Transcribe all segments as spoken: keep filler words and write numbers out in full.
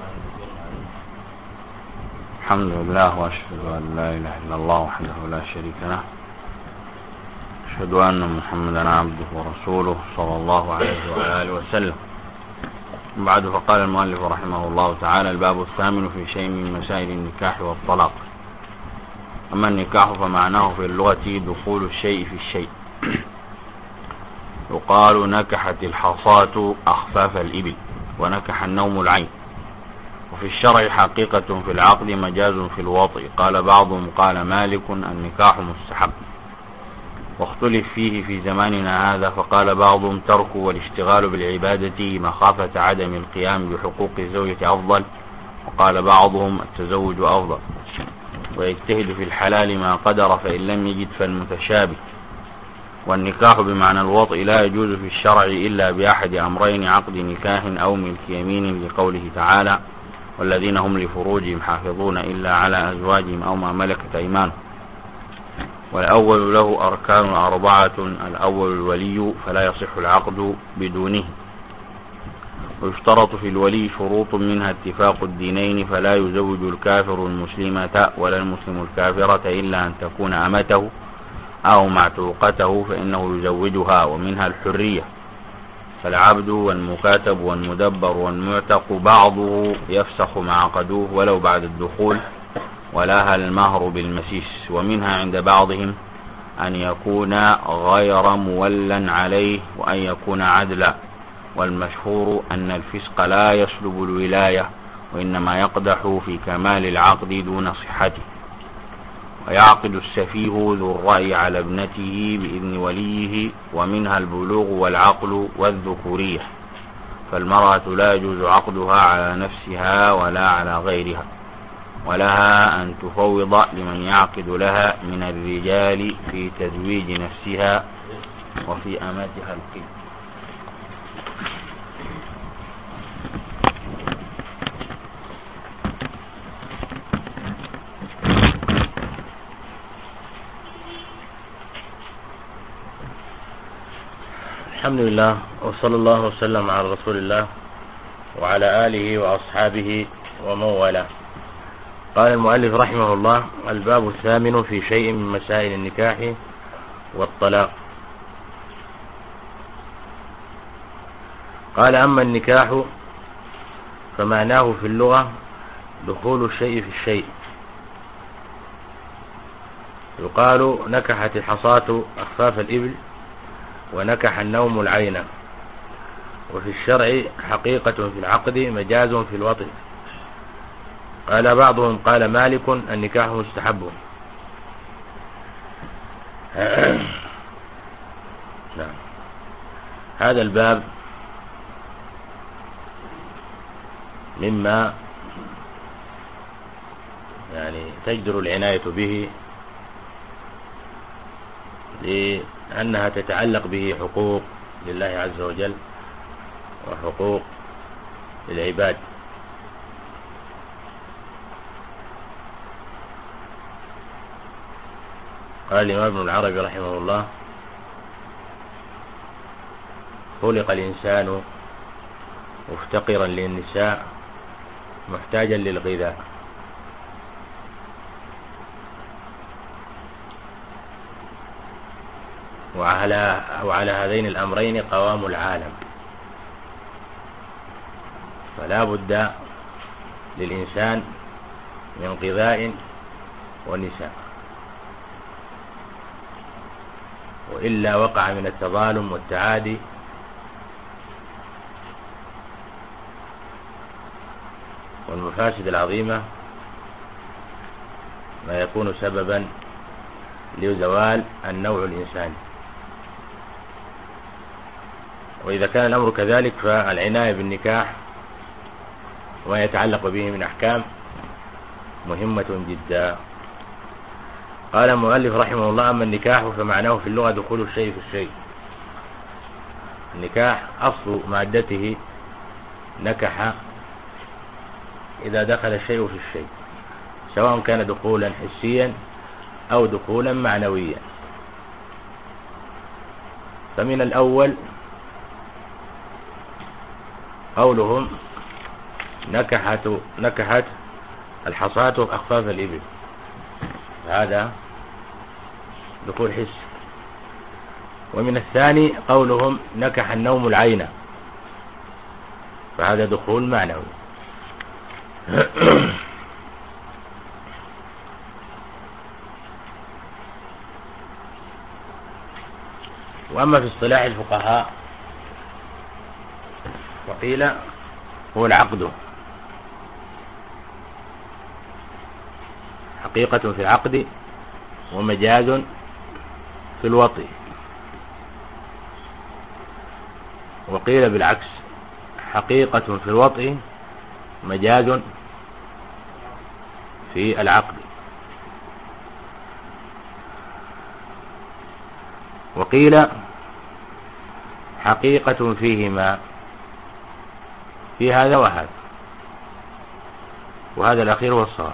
الحمد لله وأشهد أن لا إله إلا الله وحده لا شريك له، أشهد أن محمدا عبده ورسوله صلى الله عليه وعلى آله وسلم. بعد، فقال المؤلف رحمه الله تعالى: الباب الثامن في شيء من مسائل النكاح والطلاق. أما النكاح فمعناه في اللغة دخول الشيء في الشيء. يقال: نكحت الحصاة أخفاف الإبل، ونكح النوم العين. وفي الشرع حقيقة في العقد، مجاز في الوطء. قال بعضهم: قال مالك: النكاح مستحب. واختلف فيه في زماننا هذا، فقال بعضهم: ترك والاشتغال بالعبادة مخافة عدم القيام بحقوق الزوجة أفضل. وقال بعضهم: التزوج أفضل، ويجتهد في الحلال ما قدر، فإن لم يجد فالمتشابه. والنكاح بمعنى الوطء لا يجوز في الشرع إلا بأحد أمرين: عقد نكاح أو ملك يمين، لقوله تعالى: والذين هم لفروجهم حافظون إلا على أزواجهم أو ما ملكت أيمانهم. والأول له أركان أربعة: الأول الولي، فلا يصح العقد بدونه. ويشترط في الولي شروط، منها اتفاق الدينين، فلا يزوج الكافر المسلمة ولا المسلم الكافرة إلا أن تكون أمته أو معتوقته، فإنه يزوجها. ومنها الحرية، فالعبد والمكاتب والمدبر والمعتق بعضه يفسخ ما عقدوه ولو بعد الدخول، ولها المهر بالمسيس. ومنها عند بعضهم أن يكون غير مولا عليه، وأن يكون عدلا. والمشهور أن الفسق لا يسلب الولاية، وإنما يقدح في كمال العقد دون صحته. ويعقد السفيه ذو الرأي على ابنته بإذن وليه. ومنها البلوغ والعقل والذكورية، فالمرأة لا يجوز عقدها على نفسها ولا على غيرها، ولها أن تفوض لمن يعقد لها من الرجال في تزويج نفسها وفي أماتها القيم. الحمد لله، وصلى الله وسلم على رسول الله وعلى آله وأصحابه ومن والاه. قال المؤلف رحمه الله: الباب الثامن في شيء من مسائل النكاح والطلاق. قال: أما النكاح فمعناه في اللغة دخول الشيء في الشيء. يقال: نكحت الحصاة أخفاف الإبل، ونكح النوم العين. وفي الشرع حقيقة في العقد، مجاز في الوطء. قال بعضهم: قال مالك: النكاح مستحب. نعم. هذا الباب مما يعني تجدر العناية به، لأنها تتعلق به حقوق لله عز وجل وحقوق للعباد. قال الإمام ابن العربي رحمه الله: خلق الإنسان مفتقرا للنساء محتاجا للغذاء. وعلى, وعلى هذين الأمرين قوام العالم، فلا بد للإنسان من غذاء ونساء، وإلا وقع من التظالم والتعادي والمفاسد العظيمة ما يكون سببا لزوال النوع الإنساني. وإذا كان الأمر كذلك، فالعناية بالنكاح وما يتعلق به من أحكام مهمة جدا. قال المؤلف رحمه الله: أما النكاح فمعناه في اللغة دخول الشيء في الشيء. النكاح أصل مادته نكح، إذا دخل الشيء في الشيء، سواء كان دخولا حسيا أو دخولا معنويا. فمن الأول قولهم: نكحت نكحت الحصاة أخفاف الإبل، هذا دخول حس. ومن الثاني قولهم نكح النوم العين، فهذا دخول معنوي. وأما في اصطلاح الفقهاء وقيل هو العقد، حقيقة في العقد ومجاز في الوطء. وقيل بالعكس، حقيقة في الوطء مجاز في العقد. وقيل حقيقة فيهما، في هذا وهذا، وهذا الأخير هو الصواب.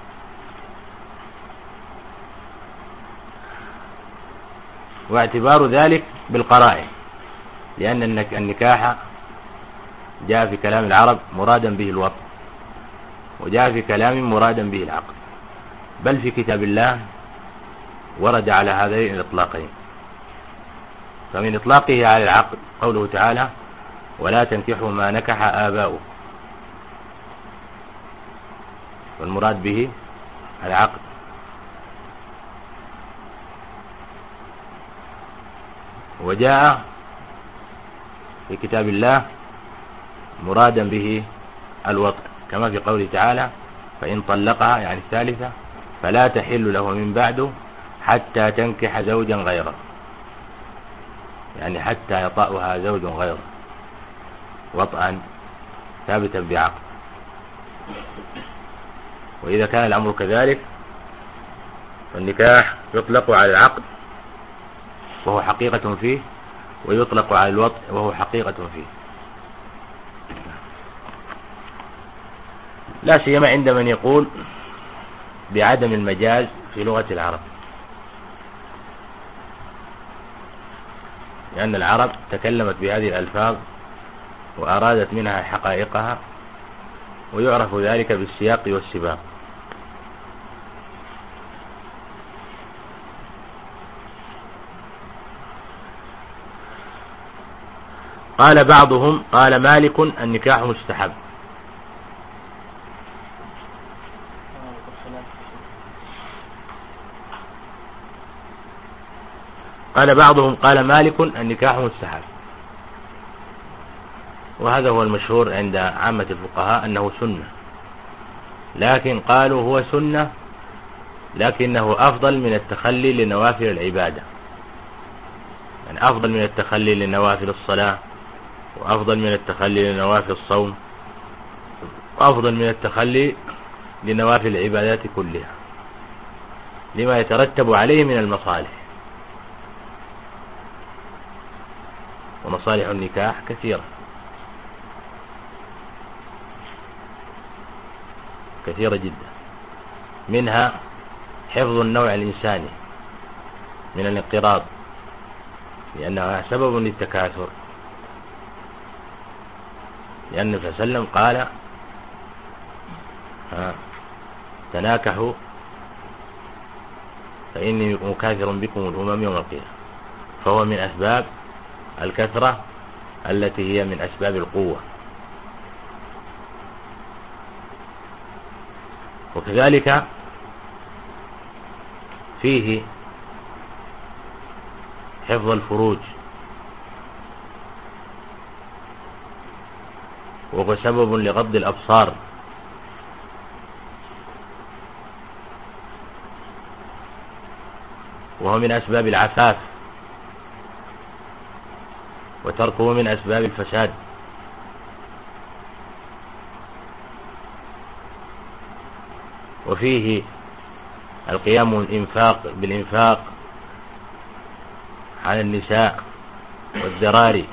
واعتبار ذلك بالقرائن، لأن النكاح جاء في كلام العرب مرادا به الوطء، وجاء في كلام مرادا به العقد، بل في كتاب الله ورد على هذين الإطلاقين. فمن إطلاقه على العقد قوله تعالى ولا تنكحوا ما نكح آباؤه، والمراد به العقد. وجاء في كتاب الله مرادا به الوطء، كما في قوله تعالى فإن طلقها يعني الثالثة فلا تحل له من بعده حتى تنكح زوجا غيره، يعني حتى يطأها زوج غيره وطئا ثابتا بعقد. وإذا كان الأمر كذلك فالنكاح يطلق على العقد وهو حقيقة فيه، ويطلق على الوطء وهو حقيقة فيه، لا سيما عند من يقول بعدم المجاز في لغة العرب، لأن العرب تكلمت بهذه الألفاظ وأرادت منها حقائقها، ويعرف ذلك بالسياق والسباق. قال بعضهم قال مالك النكاح مستحب. قال بعضهم قال مالك النكاح مستحب، وهذا هو المشهور عند عامة الفقهاء أنه سنة، لكن قالوا هو سنة لكنه أفضل من التخلي لنوافل العبادة، يعني أفضل من التخلي لنوافل الصلاة، وأفضل من التخلي لنوافل الصوم، وأفضل من التخلي لنوافل العبادات كلها، لما يترتب عليه من المصالح. ومصالح النكاح كثيرة كثيرة جدا، منها حفظ النوع الإنساني من الانقراض، لأنها سبب للتكاثر، لأن النبي صلى الله عليه وسلم قال تناكحوا فإني مكاثر بكم الأمم يوم القيامة، فهو من أسباب الكثرة التي هي من أسباب القوة. وكذلك فيه حفظ الفروج، وهو سبب لغض الأبصار، وهو من أسباب العفاف، وتركه من أسباب الفساد. وفيه القيام بالإنفاق بالإنفاق على النساء والذراري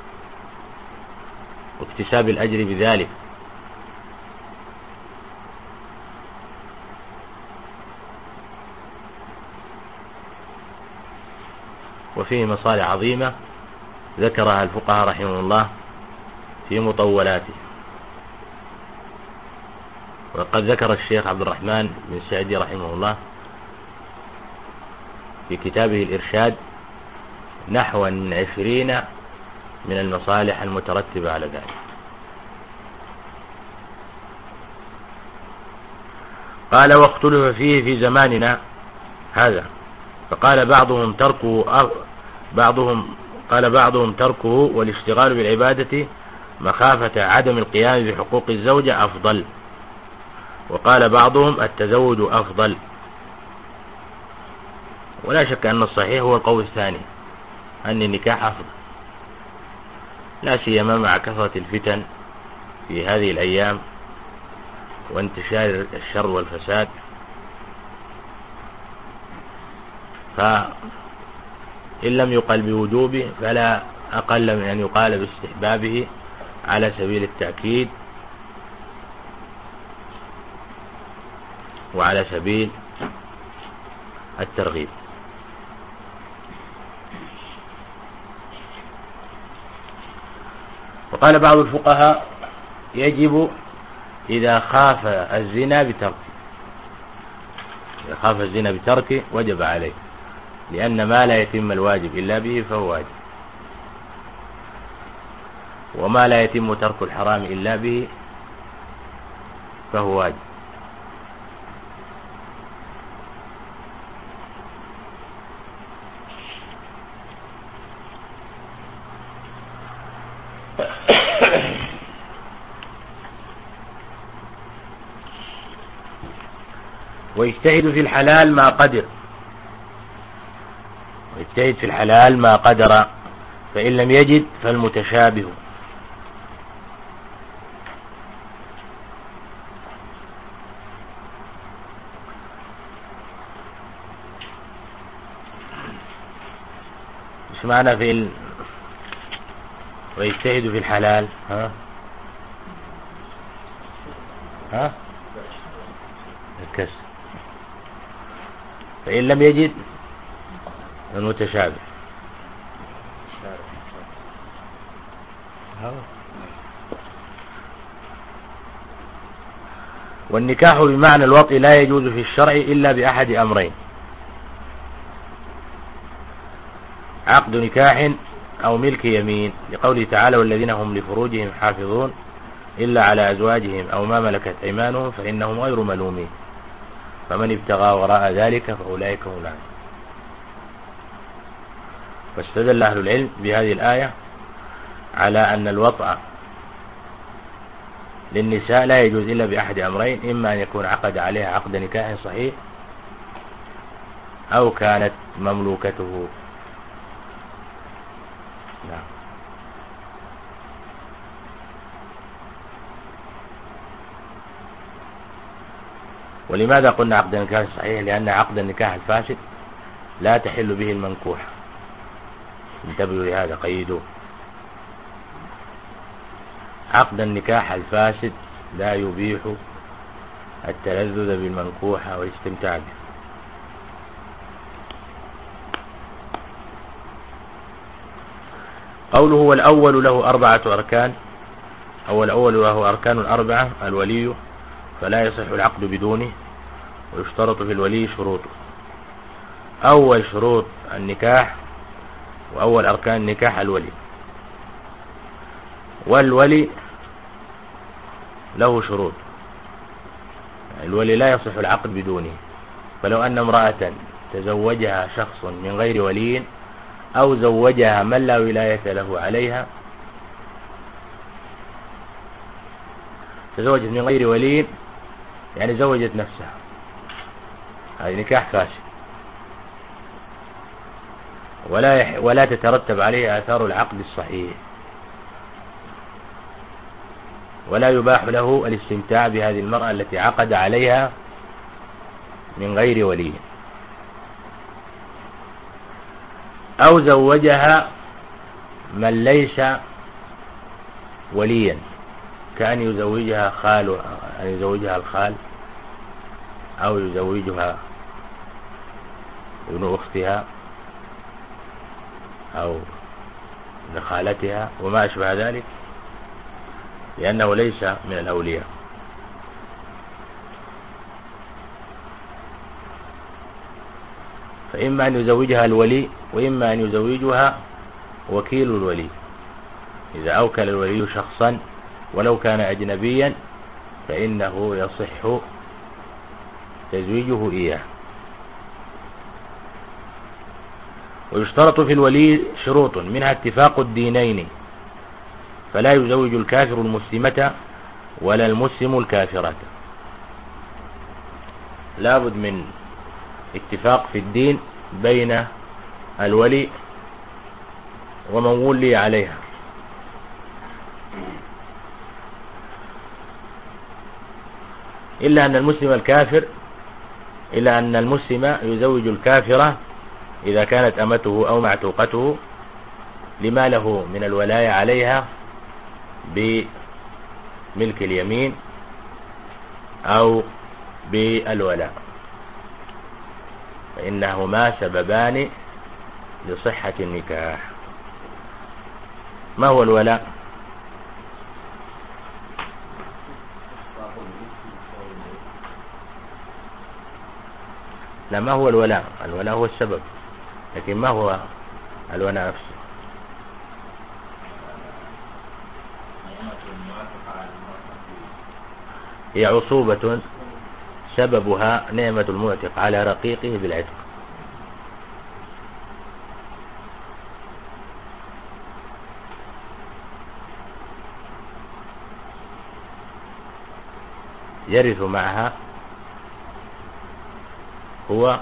واكتساب الأجر بذلك. وفيه مصالح عظيمة ذكرها الفقهاء رحمه الله في مطولاته. وقد ذكر الشيخ عبد الرحمن بن سعدي رحمه الله في كتابه الإرشاد نحو من عشرين من المصالح المترتبة على ذلك. قال واختلف فيه في زماننا هذا، فقال بعضهم تركه بعضهم قال بعضهم تركه والاشتغال بالعبادة مخافة عدم القيام بحقوق الزوجة أفضل، وقال بعضهم التزوج أفضل. ولا شك أن الصحيح هو القول الثاني، أن النكاح أفضل، لا سيما مع كثرة الفتن في هذه الأيام وانتشار الشر والفساد. فإن لم يقل بوجوبه فلا أقل من أن يقال باستحبابه على سبيل التأكيد وعلى سبيل الترغيب. وقال بعض الفقهاء يجب إذا خاف الزنا بتركه، إذا خاف الزنا بتركه وجب عليه، لأن ما لا يتم الواجب إلا به فهو واجب، وما لا يتم ترك الحرام إلا به فهو واجب. ويجتهد في الحلال ما قدر، ويجتهد في الحلال ما قدر، فإن لم يجد فالمتشابه. ايش معنى في ال... ويجتهد في الحلال؟ ها ها الكسر. فإن لم يجد المتشابه. والنكاح بمعنى الوطء لا يجوز في الشرع إلا بأحد أمرين: عقد نكاح أو ملك يمين، لقوله تعالى والذين هم لفروجهم حافظون إلا على أزواجهم أو ما ملكت أيمانهم فإنهم غير ملومين، فمن ابتغى وراء ذلك فأولئك هم العادون. فاستدل أهل العلم بهذه الآية على أن الوطأ للنساء لا يجوز إلا بأحد أمرين: إما أن يكون عقد عليها عقد نكاح صحيح، أو كانت مملوكته. نعم. ولماذا قلنا عقد النكاح صحيح؟ لأن عقد النكاح الفاسد لا تحل به المنكوح. انتبهوا لهذا، قيدوه. عقد النكاح الفاسد لا يبيح التلذذ بالمنكوح والاستمتاع به. قوله والأول له أربعة أركان، أو الأول له أركان أربعة: الولي فلا يصح العقد بدونه، ويشترط في الولي شروطه. أول شروط النكاح وأول أركان النكاح الولي، والولي له شروط. الولي لا يصح العقد بدونه، فلو أن امرأة تزوجها شخص من غير ولي أو زوجها من لا ولاية له عليها، تزوجت من غير ولي يعني زوجت نفسها، هذا نكاح فاسد، ولا يح ولا تترتب عليه آثار العقد الصحيح، ولا يباح له الاستمتاع بهذه المرأة التي عقد عليها من غير ولي. أو زوجها من ليس وليا، كأن يزوجها خال، أن يزوجها الخال، أو يزوجها ابن أختها أو ابن خالتها وما أشبه ذلك، لأنه ليس من الأولياء. فإما أن يزوجها الولي وإما أن يزوجها وكيل الولي. إذا أوكل الولي شخصا ولو كان أجنبيا فإنه يصح تزويجه إياه. ويشترط في الولي شروط منها اتفاق الدينين، فلا يزوج الكافر المسلمة ولا المسلم الكافرة. لابد من اتفاق في الدين بين الولي ومن ولي عليها. إلا أن المسلم الكافر إلا أن المسلم يزوج الكافرة إذا كانت أمته أو معتوقته لما له من الولاية عليها بملك اليمين أو بالولاء، فإنهما سببان لصحة النكاح. ما هو الولاء؟ لا، ما هو الولاء؟ الولاء هو السبب، لكن ما هو الولاء نفسه؟ هي عصوبة سببها نعمة المعتق على رقيقه بالعتق. يرث معها هو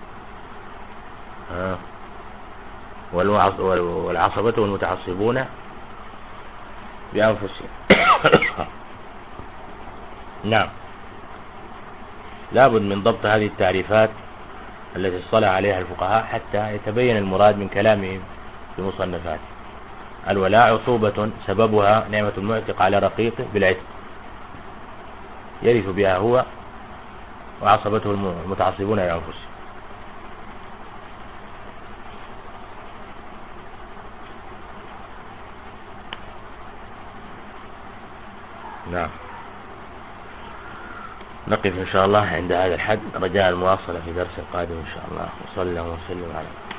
والعصبة والمتعصبون بأنفسهم. نعم، لابد من ضبط هذه التعريفات التي اصطلح عليها الفقهاء حتى يتبين المراد من كلامهم في مصنفات. الولاء عصوبة سببها نعمة المعتق على رقيقه بالعتق، يرث بها هو وعصبته المتعصبون لأنفسهم. نعم، نقف إن شاء الله عند هذا الحد، رجاء المواصلة في درس القادم إن شاء الله. وصلى الله وسلم على